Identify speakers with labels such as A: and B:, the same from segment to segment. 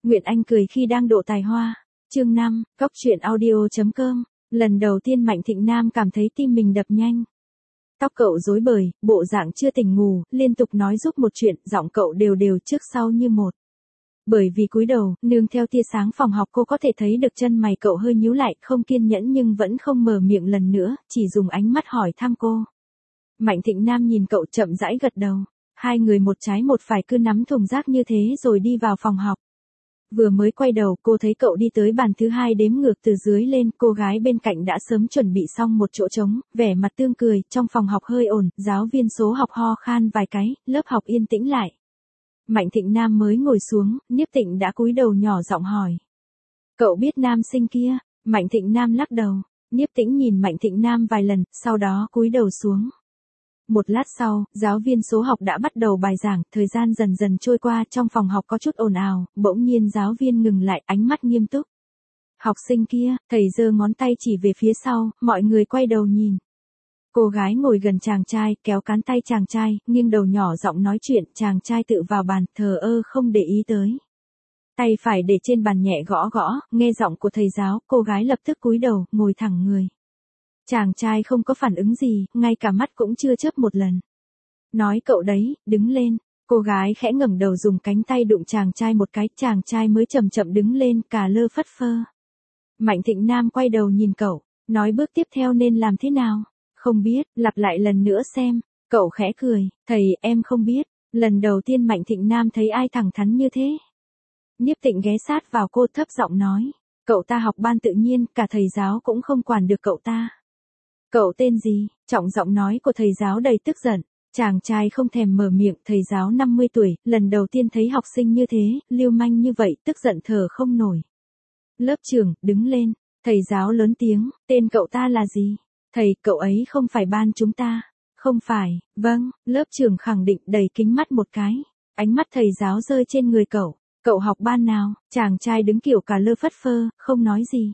A: Nguyện Anh cười khi đang độ tài hoa. Chương 5, Góc truyện audio.com. Lần đầu tiên Mạnh Thịnh Nam cảm thấy tim mình đập nhanh. Tóc cậu rối bời, bộ dạng chưa tỉnh ngủ, liên tục nói giúp một chuyện, giọng cậu đều đều trước sau như một. Bởi vì cúi đầu, nương theo tia sáng phòng học cô có thể thấy được chân mày cậu hơi nhíu lại, không kiên nhẫn nhưng vẫn không mở miệng lần nữa, chỉ dùng ánh mắt hỏi thăm cô. Mạnh Thịnh Nam nhìn cậu chậm rãi gật đầu. Hai người một trái một phải cứ nắm thùng rác như thế rồi đi vào phòng học. Vừa mới quay đầu cô thấy cậu đi tới bàn thứ hai đếm ngược từ dưới lên, cô gái bên cạnh đã sớm chuẩn bị xong một chỗ trống, vẻ mặt tươi cười, trong phòng học hơi ồn, giáo viên số học ho khan vài cái, lớp học yên tĩnh lại. Mạnh Thịnh Nam mới ngồi xuống, Niếp Tịnh đã cúi đầu nhỏ giọng hỏi. Cậu biết nam sinh kia? Mạnh Thịnh Nam lắc đầu. Niếp Tĩnh nhìn Mạnh Thịnh Nam vài lần, sau đó cúi đầu xuống. Một lát sau, giáo viên số học đã bắt đầu bài giảng, thời gian dần dần trôi qua, trong phòng học có chút ồn ào, bỗng nhiên giáo viên ngừng lại, ánh mắt nghiêm túc. Học sinh kia, thầy giơ ngón tay chỉ về phía sau, mọi người quay đầu nhìn. Cô gái ngồi gần chàng trai, kéo cán tay chàng trai, nghiêng đầu nhỏ giọng nói chuyện, chàng trai tự vào bàn, thờ ơ không để ý tới. Tay phải để trên bàn nhẹ gõ gõ, nghe giọng của thầy giáo, cô gái lập tức cúi đầu, ngồi thẳng người. Chàng trai không có phản ứng gì, ngay cả mắt cũng chưa chớp một lần. Nói cậu đấy, đứng lên. Cô gái khẽ ngẩng đầu dùng cánh tay đụng chàng trai một cái, chàng trai mới chậm chậm đứng lên, cả lơ phất phơ. Mạnh Thịnh Nam quay đầu nhìn cậu, nói bước tiếp theo nên làm thế nào? Không biết, lặp lại lần nữa xem. Cậu khẽ cười, thầy, em không biết. Lần đầu tiên Mạnh Thịnh Nam thấy ai thẳng thắn như thế. Niếp Tịnh ghé sát vào cô thấp giọng nói. Cậu ta học ban tự nhiên, cả thầy giáo cũng không quản được cậu ta. Cậu tên gì? Trọng giọng nói của thầy giáo đầy tức giận. Chàng trai không thèm mở miệng, thầy giáo 50 tuổi, lần đầu tiên thấy học sinh như thế, lưu manh như vậy, tức giận thở không nổi. Lớp trưởng, đứng lên. Thầy giáo lớn tiếng, tên cậu ta là gì? Thầy, cậu ấy không phải ban chúng ta. Không phải, vâng, lớp trưởng khẳng định đầy kính mắt một cái. Ánh mắt thầy giáo rơi trên người cậu. Cậu học ban nào? Chàng trai đứng kiểu cả lơ phất phơ, không nói gì.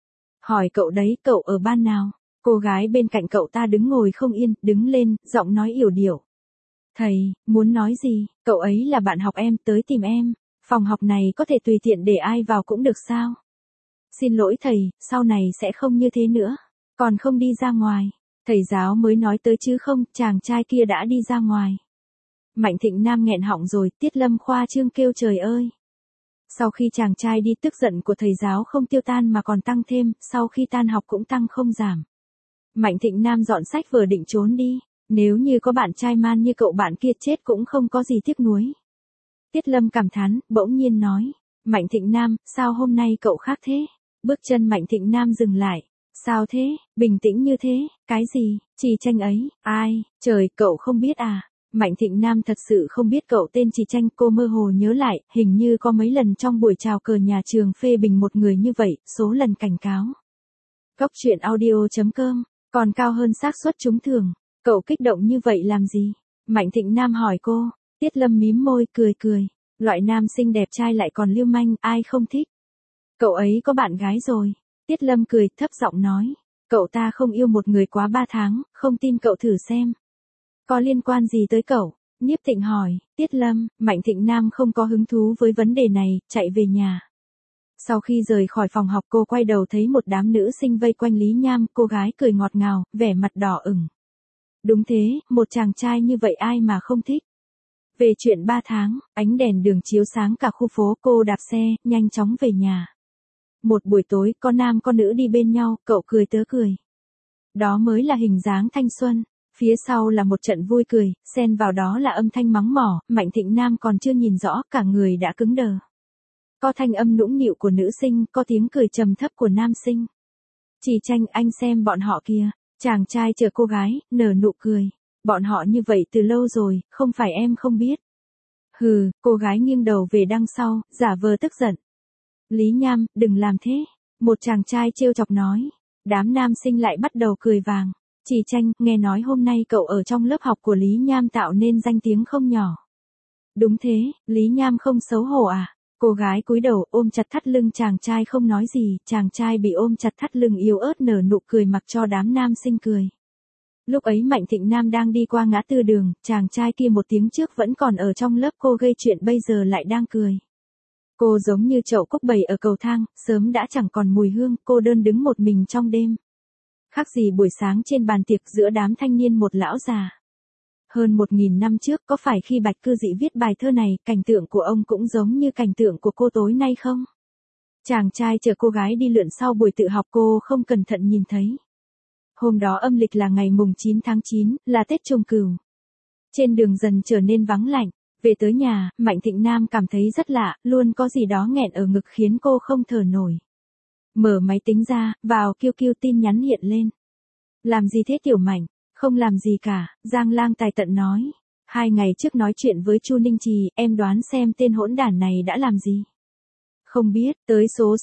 A: Hỏi cậu đấy, cậu ở ban nào? Cô gái bên cạnh cậu ta đứng ngồi không yên, đứng lên, giọng nói yểu điệu. Thầy, muốn nói gì? Cậu ấy là bạn học em, tới tìm em. Phòng học này có thể tùy tiện để ai vào cũng được sao? Xin lỗi thầy, sau này sẽ không như thế nữa. Còn không đi ra ngoài. Thầy giáo mới nói tới chứ không, chàng trai kia đã đi ra ngoài. Mạnh Thịnh Nam nghẹn họng rồi, Tiết Lâm khoa trương kêu trời ơi. Sau khi chàng trai đi, tức giận của thầy giáo không tiêu tan mà còn tăng thêm, sau khi tan học cũng tăng không giảm. Mạnh Thịnh Nam dọn sách vở định trốn đi, nếu như có bạn trai man như cậu bạn kia chết cũng không có gì tiếc nuối. Tiết Lâm cảm thán, bỗng nhiên nói, Mạnh Thịnh Nam, sao hôm nay cậu khác thế? Bước chân Mạnh Thịnh Nam dừng lại, sao thế, bình tĩnh như thế, cái gì, Trì Tranh ấy, ai, trời, cậu không biết à? Mạnh Thịnh Nam thật sự không biết cậu tên Trì Tranh, cô mơ hồ nhớ lại, hình như có mấy lần trong buổi chào cờ nhà trường phê bình một người như vậy, số lần cảnh cáo. Góc truyện audio.com. Còn cao hơn xác suất trúng thưởng. Cậu kích động như vậy làm gì? Mạnh Thịnh Nam hỏi cô. Tiết Lâm mím môi, cười cười. Loại nam sinh đẹp trai lại còn lưu manh, ai không thích? Cậu ấy có bạn gái rồi. Tiết Lâm cười, thấp giọng nói. Cậu ta không yêu một người quá 3 tháng, không tin cậu thử xem. Có liên quan gì tới cậu? Niếp Tịnh hỏi. Tiết Lâm, Mạnh Thịnh Nam không có hứng thú với vấn đề này, chạy về nhà. Sau khi rời khỏi phòng học cô quay đầu thấy một đám nữ sinh vây quanh Lý Nham, cô gái cười ngọt ngào, vẻ mặt đỏ ửng. Đúng thế, một chàng trai như vậy ai mà không thích. Về chuyện 3 tháng, ánh đèn đường chiếu sáng cả khu phố, cô đạp xe, nhanh chóng về nhà. Một buổi tối, có nam có nữ đi bên nhau, cậu cười tớ cười. Đó mới là hình dáng thanh xuân. Phía sau là một trận vui cười, xen vào đó là âm thanh mắng mỏ, Mạnh Thịnh Nam còn chưa nhìn rõ, cả người đã cứng đờ. Có thanh âm nũng nịu của nữ sinh, có tiếng cười trầm thấp của nam sinh. Trì Tranh, anh xem bọn họ kìa. Chàng trai chờ cô gái, nở nụ cười. Bọn họ như vậy từ lâu rồi, không phải em không biết. Hừ, cô gái nghiêng đầu về đằng sau, giả vờ tức giận. Lý Nham, đừng làm thế. Một chàng trai trêu chọc nói. Đám nam sinh lại bắt đầu cười vàng. Trì Tranh, nghe nói hôm nay cậu ở trong lớp học của Lý Nham tạo nên danh tiếng không nhỏ. Đúng thế, Lý Nham không xấu hổ à? Cô gái cúi đầu ôm chặt thắt lưng chàng trai không nói gì, chàng trai bị ôm chặt thắt lưng yếu ớt nở nụ cười mặc cho đám nam sinh cười. Lúc ấy Mạnh Thịnh Nam đang đi qua ngã tư đường, chàng trai kia một tiếng trước vẫn còn ở trong lớp cô gây chuyện bây giờ lại đang cười. Cô giống như chậu cúc bầy ở cầu thang, sớm đã chẳng còn mùi hương, cô đơn đứng một mình trong đêm. Khác gì buổi sáng trên bàn tiệc giữa đám thanh niên một lão già. Hơn 1000 năm trước có phải khi Bạch Cư Dị viết bài thơ này, cảnh tượng của ông cũng giống như cảnh tượng của cô tối nay không? Chàng trai chờ cô gái đi lượn sau buổi tự học cô không cẩn thận nhìn thấy. Hôm đó âm lịch là ngày mùng 9 tháng 9, là Tết Trùng Cửu. Trên đường dần trở nên vắng lạnh. Về tới nhà, Mạnh Thịnh Nam cảm thấy rất lạ, luôn có gì đó nghẹn ở ngực khiến cô không thở nổi. Mở máy tính ra, vào QQ tin nhắn hiện lên. Làm gì thế Tiểu Mạnh? Không làm gì cả, Giang Lang Tài Tận nói. 2 ngày trước nói chuyện với Chu Ninh Trì, em đoán xem tên hỗn đản này đã làm gì? Không biết, tới số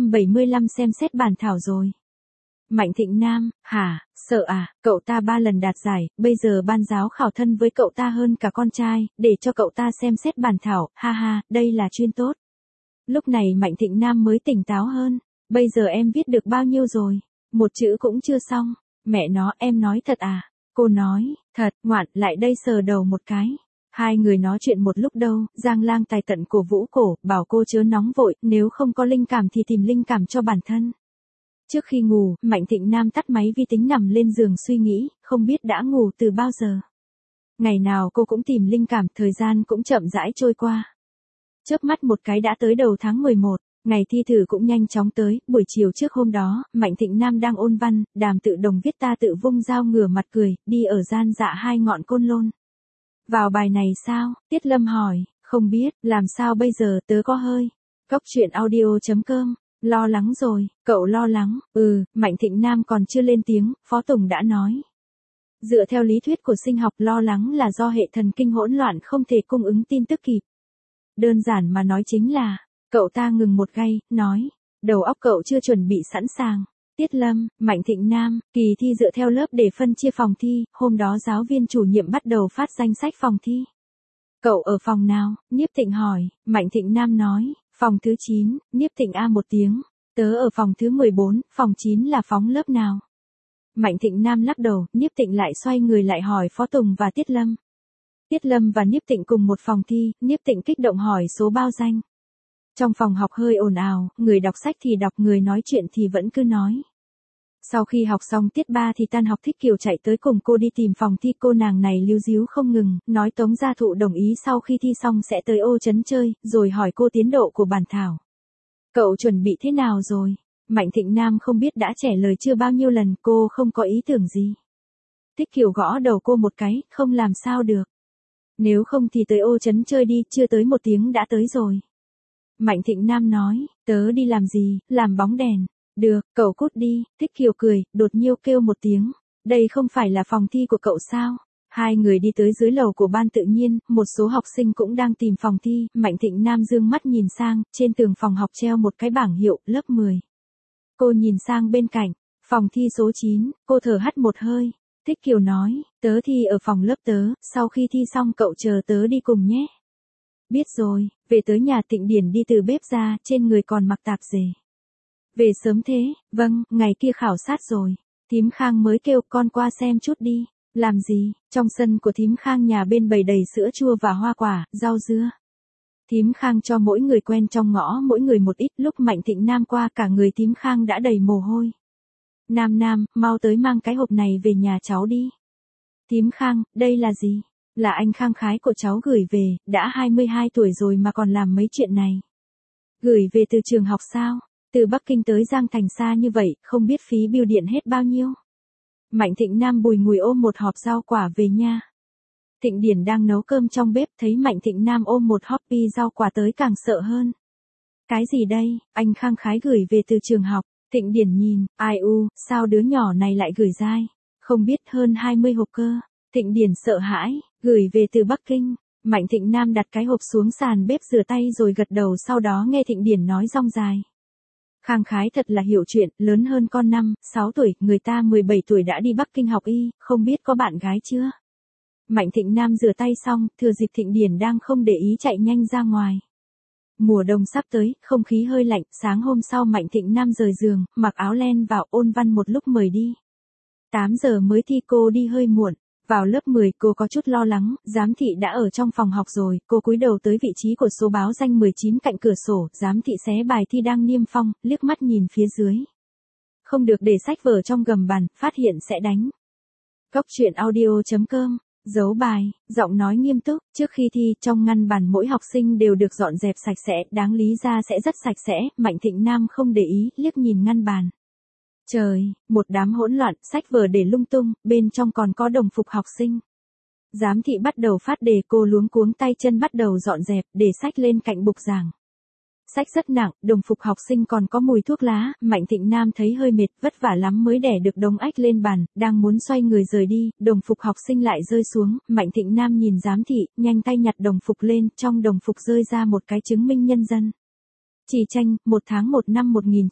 A: 675 xem xét bản thảo rồi. Mạnh Thịnh Nam, hả, sợ à, cậu ta 3 lần đạt giải, bây giờ ban giáo khảo thân với cậu ta hơn cả con trai, để cho cậu ta xem xét bản thảo, ha ha, đây là chuyên tốt. Lúc này Mạnh Thịnh Nam mới tỉnh táo hơn, bây giờ em viết được bao nhiêu rồi? Một chữ cũng chưa xong, mẹ nó em nói thật à? Cô nói, thật, ngoạn, lại đây sờ đầu một cái. Hai người nói chuyện một lúc đâu, Giang Lang Tài Tận cổ vũ cổ, bảo cô chớ nóng vội, nếu không có linh cảm thì tìm linh cảm cho bản thân. Trước khi ngủ, Mạnh Thịnh Nam tắt máy vi tính nằm lên giường suy nghĩ, không biết đã ngủ từ bao giờ. Ngày nào cô cũng tìm linh cảm, thời gian cũng chậm rãi trôi qua. Chớp mắt một cái đã tới đầu tháng 11, ngày thi thử cũng nhanh chóng tới, buổi chiều trước hôm đó, Mạnh Thịnh Nam đang ôn văn, Đàm Tự Đồng viết ta tự vung dao ngửa mặt cười, đi ở gian dạ 2 ngọn côn lôn. Vào bài này sao? Tiết Lâm hỏi, không biết, làm sao bây giờ, tớ có hơi. Cóc truyện audio.com. Lo lắng rồi, cậu lo lắng, Mạnh Thịnh Nam còn chưa lên tiếng, Phó Tùng đã nói. Dựa theo lý thuyết của sinh học, lo lắng là do hệ thần kinh hỗn loạn không thể cung ứng tin tức kịp. Đơn giản mà nói chính là, cậu ta ngừng một giây, nói, đầu óc cậu chưa chuẩn bị sẵn sàng. Tiết Lâm, Mạnh Thịnh Nam, kỳ thi dựa theo lớp để phân chia phòng thi, hôm đó giáo viên chủ nhiệm bắt đầu phát danh sách phòng thi. Cậu ở phòng nào? Nhiếp Thịnh hỏi, Mạnh Thịnh Nam nói, phòng thứ 9, Nhiếp Thịnh A một tiếng, tớ ở phòng thứ 14, phòng 9 là phóng lớp nào? Mạnh Thịnh Nam lắc đầu, Nhiếp Thịnh lại xoay người lại hỏi Phó Tùng và Tiết Lâm. Tiết Lâm và Nhiếp Thịnh cùng một phòng thi, Nhiếp Thịnh kích động hỏi số bao danh. Trong phòng học hơi ồn ào, người đọc sách thì đọc, người nói chuyện thì vẫn cứ nói. Sau khi học xong tiết 3 thì tan học Thích Kiều chạy tới cùng cô đi tìm phòng thi, cô nàng này líu díu không ngừng, nói Tống Gia Thụ đồng ý sau khi thi xong sẽ tới Ô Trấn chơi, rồi hỏi cô tiến độ của bản thảo. Cậu chuẩn bị thế nào rồi? Mạnh Thịnh Nam không biết đã trả lời chưa bao nhiêu lần, cô không có ý tưởng gì. Thích Kiều gõ đầu cô một cái, không làm sao được. Nếu không thì tới Ô Trấn chơi đi, chưa tới 1 tiếng đã tới rồi. Mạnh Thịnh Nam nói, tớ đi làm gì, làm bóng đèn. Được, cậu cút đi, Thích Kiều cười, đột nhiêu kêu một tiếng. Đây không phải là phòng thi của cậu sao? Hai người đi tới dưới lầu của ban tự nhiên, một số học sinh cũng đang tìm phòng thi, Mạnh Thịnh Nam dương mắt nhìn sang, trên tường phòng học treo một cái bảng hiệu, lớp 10. Cô nhìn sang bên cạnh, phòng thi số 9, cô thở hắt một hơi. Thích Kiều nói, tớ thi ở phòng lớp tớ, sau khi thi xong cậu chờ tớ đi cùng nhé. Biết rồi, về tới nhà Thịnh Điển đi từ bếp ra, trên người còn mặc tạp dề. Về sớm thế, vâng, ngày kia khảo sát rồi. Thím Khang mới kêu con qua xem chút đi. Làm gì? Trong sân của thím Khang nhà bên bày đầy sữa chua và hoa quả, rau dưa. Thím Khang cho mỗi người quen trong ngõ mỗi người một ít, lúc Mạnh Thịnh Nam qua cả người thím Khang đã đầy mồ hôi. Nam, mau tới mang cái hộp này về nhà cháu đi. Thím Khang, đây là gì? Là anh Khang khái của cháu gửi về, đã 22 tuổi rồi mà còn làm mấy chuyện này. Gửi về từ trường học sao? Từ Bắc Kinh tới Giang Thành xa như vậy, không biết phí bưu điện hết bao nhiêu. Mạnh Thịnh Nam bùi ngùi ôm một hộp rau quả về nha. Thịnh Điển đang nấu cơm trong bếp, thấy Mạnh Thịnh Nam ôm một hộp rau quả tới càng sợ hơn. Cái gì đây? Anh Khang khái gửi về từ trường học. Thịnh Điển nhìn, ai u, sao đứa nhỏ này lại gửi dai? Không biết hơn 20 hộp cơ. Thịnh Điển sợ hãi, gửi về từ Bắc Kinh. Mạnh Thịnh Nam đặt cái hộp xuống sàn bếp rửa tay rồi gật đầu, sau đó nghe Thịnh Điển nói rong dài. Khang khái thật là hiểu chuyện, lớn hơn con 5-6 tuổi, người ta 17 tuổi đã đi Bắc Kinh học y, không biết có bạn gái chưa? Mạnh Thịnh Nam rửa tay xong, thừa dịp Thịnh Điển đang không để ý chạy nhanh ra ngoài. Mùa đông sắp tới, không khí hơi lạnh, sáng hôm sau Mạnh Thịnh Nam rời giường, mặc áo len vào ôn văn một lúc mời đi. 8 giờ mới thi, cô đi hơi muộn. Vào lớp 10 cô có chút lo lắng, giám thị đã ở trong phòng học rồi, cô cúi đầu tới vị trí của số báo danh 19 cạnh cửa sổ, giám thị xé bài thi đang niêm phong, liếc mắt nhìn phía dưới. Không được để sách vở trong gầm bàn, phát hiện sẽ đánh. Cốc truyện audio.com, giấu bài, giọng nói nghiêm túc, trước khi thi, trong ngăn bàn mỗi học sinh đều được dọn dẹp sạch sẽ, đáng lý ra sẽ rất sạch sẽ, Mạnh Thịnh Nam không để ý, liếc nhìn ngăn bàn. Trời, một đám hỗn loạn, sách vở để lung tung, bên trong còn có đồng phục học sinh. Giám thị bắt đầu phát đề, cô luống cuống tay chân bắt đầu dọn dẹp, để sách lên cạnh bục giảng. Sách rất nặng, đồng phục học sinh còn có mùi thuốc lá, Mạnh Thịnh Nam thấy hơi mệt, vất vả lắm mới đè được đống ách lên bàn, đang muốn xoay người rời đi, đồng phục học sinh lại rơi xuống, Mạnh Thịnh Nam nhìn giám thị, nhanh tay nhặt đồng phục lên, trong đồng phục rơi ra một cái chứng minh nhân dân. Chỉ Tranh, 1 tháng 1 năm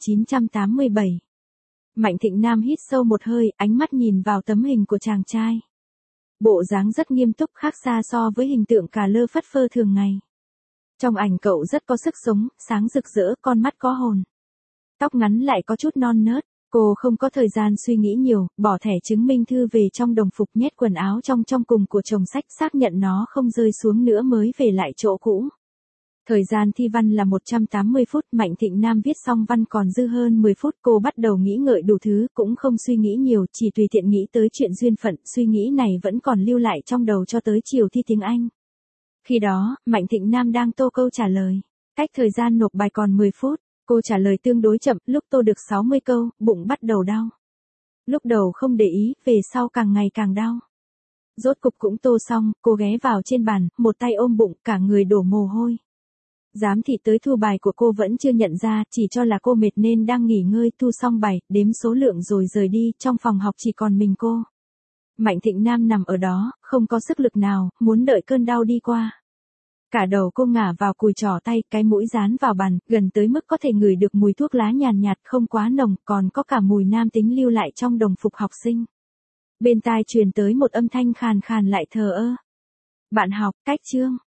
A: 1987. Mạnh Thịnh Nam hít sâu một hơi, ánh mắt nhìn vào tấm hình của chàng trai. Bộ dáng rất nghiêm túc, khác xa so với hình tượng cà lơ phất phơ thường ngày. Trong ảnh cậu rất có sức sống, sáng rực rỡ, con mắt có hồn. Tóc ngắn lại có chút non nớt, cô không có thời gian suy nghĩ nhiều, bỏ thẻ chứng minh thư về trong đồng phục, nhét quần áo trong cùng của chồng sách, xác nhận nó không rơi xuống nữa mới về lại chỗ cũ. Thời gian thi văn là 180 phút, Mạnh Thịnh Nam viết xong văn còn dư hơn 10 phút, cô bắt đầu nghĩ ngợi đủ thứ, cũng không suy nghĩ nhiều, chỉ tùy tiện nghĩ tới chuyện duyên phận, suy nghĩ này vẫn còn lưu lại trong đầu cho tới chiều thi tiếng Anh. Khi đó, Mạnh Thịnh Nam đang tô câu trả lời. Cách thời gian nộp bài còn 10 phút, cô trả lời tương đối chậm, lúc tô được 60 câu, bụng bắt đầu đau. Lúc đầu không để ý, về sau càng ngày càng đau. Rốt cục cũng tô xong, cô ghé vào trên bàn, một tay ôm bụng, cả người đổ mồ hôi. Giám thị tới thu bài của cô vẫn chưa nhận ra, chỉ cho là cô mệt nên đang nghỉ ngơi, thu xong bài, đếm số lượng rồi rời đi, trong phòng học chỉ còn mình cô. Mạnh Thịnh Nam nằm ở đó, không có sức lực nào, muốn đợi cơn đau đi qua. Cả đầu cô ngả vào cùi trỏ tay, cái mũi dán vào bàn, gần tới mức có thể ngửi được mùi thuốc lá nhàn nhạt không quá nồng, còn có cả mùi nam tính lưu lại trong đồng phục học sinh. Bên tai truyền tới một âm thanh khàn khàn lại thờ ơ. Bạn học, cách chương.